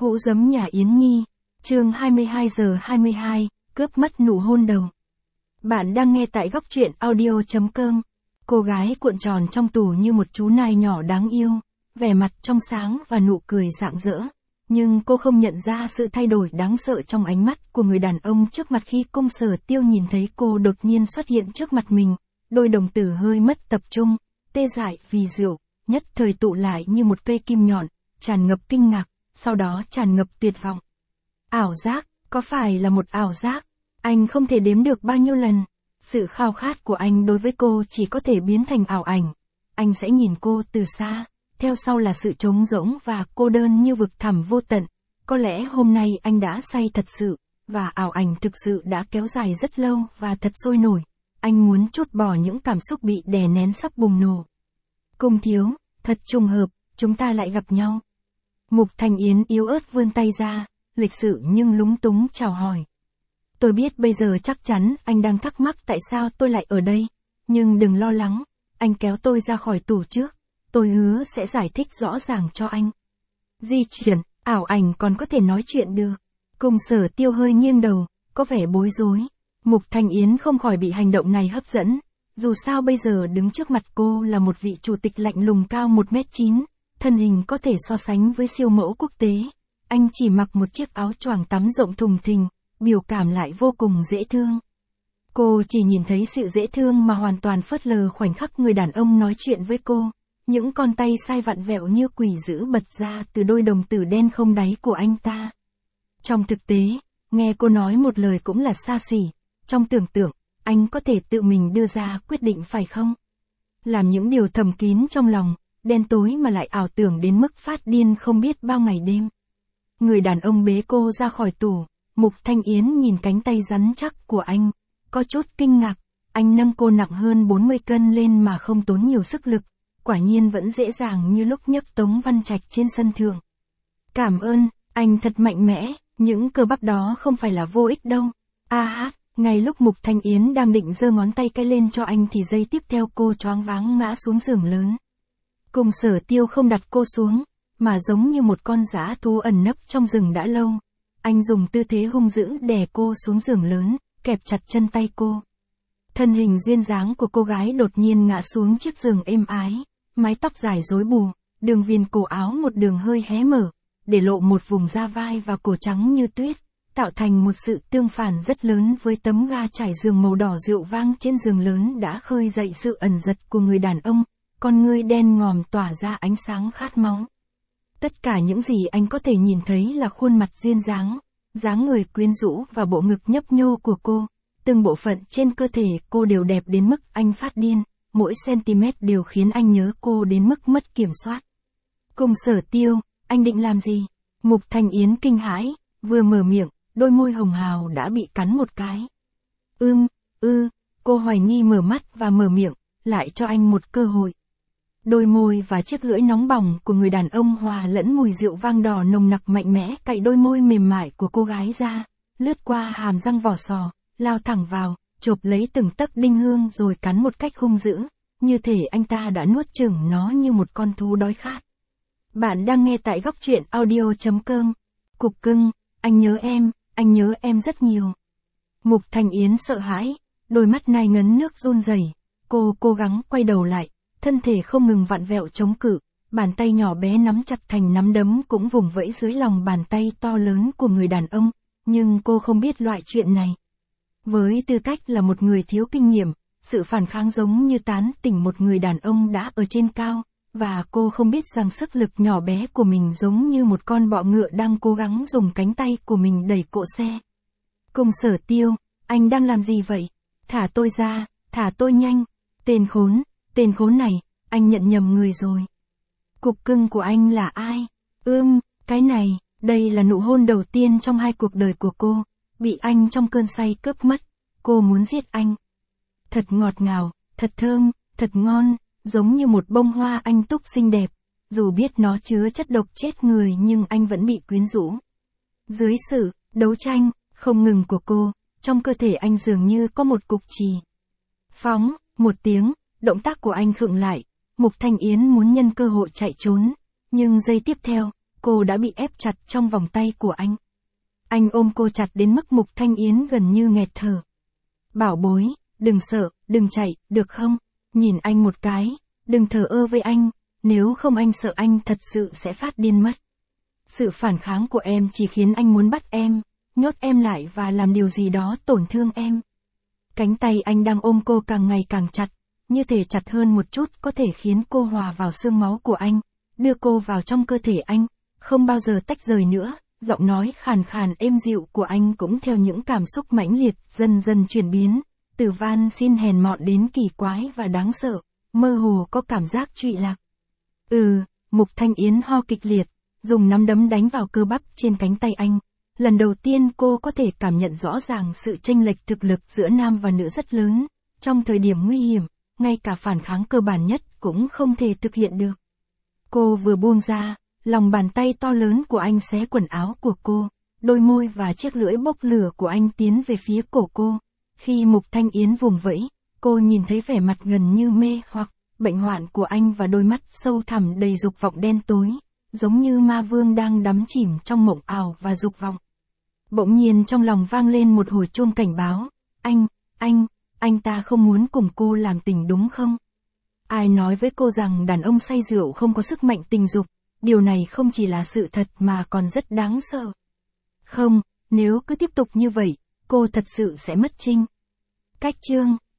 Hũ giấm nhà Yến Nhi, chương 22:22, cướp mất nụ hôn đầu. Bạn đang nghe tại góc truyện audio.com. Cô gái cuộn tròn trong tủ như một chú nai nhỏ đáng yêu, vẻ mặt trong sáng và nụ cười rạng rỡ. Nhưng cô không nhận ra sự thay đổi đáng sợ trong ánh mắt của người đàn ông trước mặt khi Cung Sở Tiêu nhìn thấy cô đột nhiên xuất hiện trước mặt mình. Đôi đồng tử hơi mất tập trung, tê dại vì rượu, nhất thời tụ lại như một cây kim nhọn, tràn ngập kinh ngạc, sau đó tràn ngập tuyệt vọng. Ảo giác, có phải là một ảo giác? Anh không thể đếm được bao nhiêu lần. Sự khao khát của anh đối với cô chỉ có thể biến thành ảo ảnh. Anh sẽ nhìn cô từ xa, theo sau là sự trống rỗng và cô đơn như vực thẳm vô tận. Có lẽ hôm nay anh đã say thật sự, và ảo ảnh thực sự đã kéo dài rất lâu và thật sôi nổi. Anh muốn trút bỏ những cảm xúc bị đè nén sắp bùng nổ. Cung thiếu, thật trùng hợp, chúng ta lại gặp nhau. Mục Thanh Yến yếu ớt vươn tay ra, lịch sự nhưng lúng túng chào hỏi. Tôi biết bây giờ chắc chắn anh đang thắc mắc tại sao tôi lại ở đây, nhưng đừng lo lắng, anh kéo tôi ra khỏi tủ trước, tôi hứa sẽ giải thích rõ ràng cho anh. Di chuyển, ảo ảnh còn có thể nói chuyện được. Cung Sở Tiêu hơi nghiêng đầu, có vẻ bối rối. Mục Thanh Yến không khỏi bị hành động này hấp dẫn, dù sao bây giờ đứng trước mặt cô là một vị chủ tịch lạnh lùng cao 1m9, thân hình có thể so sánh với siêu mẫu quốc tế. Anh chỉ mặc một chiếc áo choàng tắm rộng thùng thình, biểu cảm lại vô cùng dễ thương. Cô chỉ nhìn thấy sự dễ thương mà hoàn toàn phớt lờ khoảnh khắc người đàn ông nói chuyện với cô. Những con tay sai vặn vẹo như quỷ dữ bật ra từ đôi đồng tử đen không đáy của anh ta. Trong thực tế, nghe cô nói một lời cũng là xa xỉ. Trong tưởng tượng, anh có thể tự mình đưa ra quyết định phải không? Làm những điều thầm kín trong lòng, đen tối mà lại ảo tưởng đến mức phát điên không biết bao ngày đêm. Người đàn ông bế cô ra khỏi tủ, Mục Thanh Yến nhìn cánh tay rắn chắc của anh, có chút kinh ngạc, anh nâng cô nặng hơn 40 cân lên mà không tốn nhiều sức lực, quả nhiên vẫn dễ dàng như lúc nhấc Tống Văn Trạch trên sân thượng. Cảm ơn, anh thật mạnh mẽ, những cơ bắp đó không phải là vô ích đâu. Ngay lúc Mục Thanh Yến đang định giơ ngón tay cái lên cho anh thì giây tiếp theo cô choáng váng ngã xuống giường lớn. Cung Sở Tiêu không đặt cô xuống, mà giống như một con dã thú ẩn nấp trong rừng đã lâu. Anh dùng tư thế hung dữ đè cô xuống giường lớn, kẹp chặt chân tay cô. Thân hình duyên dáng của cô gái đột nhiên ngã xuống chiếc giường êm ái, mái tóc dài rối bù, đường viền cổ áo một đường hơi hé mở, để lộ một vùng da vai và cổ trắng như tuyết, tạo thành một sự tương phản rất lớn với tấm ga trải giường màu đỏ rượu vang trên giường lớn đã khơi dậy sự ẩn giật của người đàn ông, con ngươi đen ngòm tỏa ra ánh sáng khát máu. Tất cả những gì anh có thể nhìn thấy là khuôn mặt duyên dáng, dáng người quyến rũ và bộ ngực nhấp nhô của cô. Từng bộ phận trên cơ thể cô đều đẹp đến mức anh phát điên, mỗi cm đều khiến anh nhớ cô đến mức mất kiểm soát. Cung Sở Tiêu, anh định làm gì? Mục Thanh Yến kinh hãi, vừa mở miệng, đôi môi hồng hào đã bị cắn một cái. Cô hoài nghi mở mắt và mở miệng, lại cho anh một cơ hội. Đôi môi và chiếc lưỡi nóng bỏng của người đàn ông hòa lẫn mùi rượu vang đỏ nồng nặc mạnh mẽ cạy đôi môi mềm mại của cô gái ra, lướt qua hàm răng vỏ sò, lao thẳng vào, chộp lấy từng tấc đinh hương rồi cắn một cách hung dữ, như thể anh ta đã nuốt chửng nó như một con thú đói khát. Bạn đang nghe tại góc truyện audio.com. Cục cưng, anh nhớ em rất nhiều. Mục Thanh Yến sợ hãi, đôi mắt nai ngấn nước run rẩy, cô cố gắng quay đầu lại. Thân thể không ngừng vặn vẹo chống cự, bàn tay nhỏ bé nắm chặt thành nắm đấm cũng vùng vẫy dưới lòng bàn tay to lớn của người đàn ông, nhưng cô không biết loại chuyện này. Với tư cách là một người thiếu kinh nghiệm, sự phản kháng giống như tán tỉnh một người đàn ông đã ở trên cao, và cô không biết rằng sức lực nhỏ bé của mình giống như một con bọ ngựa đang cố gắng dùng cánh tay của mình đẩy cộ xe. Cung Sở Tiêu, anh đang làm gì vậy? Thả tôi ra, thả tôi nhanh, Tên khốn này, anh nhận nhầm người rồi. Cục cưng của anh là ai? Cái này, đây là nụ hôn đầu tiên trong 2 cuộc đời của cô, bị anh trong cơn say cướp mất, cô muốn giết anh. Thật ngọt ngào, thật thơm, thật ngon, giống như một bông hoa anh túc xinh đẹp, dù biết nó chứa chất độc chết người nhưng anh vẫn bị quyến rũ. Dưới sự đấu tranh không ngừng của cô, trong cơ thể anh dường như có một cục chì. Phóng, một tiếng. Động tác của anh khựng lại, Mục Thanh Yến muốn nhân cơ hội chạy trốn, nhưng giây tiếp theo, cô đã bị ép chặt trong vòng tay của anh. Anh ôm cô chặt đến mức Mục Thanh Yến gần như nghẹt thở. Bảo bối, đừng sợ, đừng chạy, được không? Nhìn anh một cái, đừng thờ ơ với anh, nếu không anh sợ anh thật sự sẽ phát điên mất. Sự phản kháng của em chỉ khiến anh muốn bắt em, nhốt em lại và làm điều gì đó tổn thương em. Cánh tay anh đang ôm cô càng ngày càng chặt, như thể chặt hơn một chút có thể khiến cô hòa vào xương máu của anh, đưa cô vào trong cơ thể anh, không bao giờ tách rời nữa. Giọng nói khàn khàn êm dịu của anh cũng theo những cảm xúc mãnh liệt dần dần chuyển biến, từ van xin hèn mọn đến kỳ quái và đáng sợ, mơ hồ có cảm giác trụy lạc. Mục Thanh Yến ho kịch liệt, dùng nắm đấm đánh vào cơ bắp trên cánh tay anh. Lần đầu tiên cô có thể cảm nhận rõ ràng sự chênh lệch thực lực giữa nam và nữ rất lớn. Trong thời điểm nguy hiểm, ngay cả phản kháng cơ bản nhất cũng không thể thực hiện được. Cô vừa buông ra, lòng bàn tay to lớn của anh xé quần áo của cô, đôi môi và chiếc lưỡi bốc lửa của anh tiến về phía cổ cô. Khi Mục Thanh Yến vùng vẫy, cô nhìn thấy vẻ mặt gần như mê hoặc, bệnh hoạn của anh và đôi mắt sâu thẳm đầy dục vọng đen tối, giống như ma vương đang đắm chìm trong mộng ảo và dục vọng. Bỗng nhiên trong lòng vang lên một hồi chuông cảnh báo, anh ta không muốn cùng cô làm tình đúng không? Ai nói với cô rằng đàn ông say rượu không có sức mạnh tình dục, điều này không chỉ là sự thật mà còn rất đáng sợ. Không, nếu cứ tiếp tục như vậy, cô thật sự sẽ mất trinh. Cách chương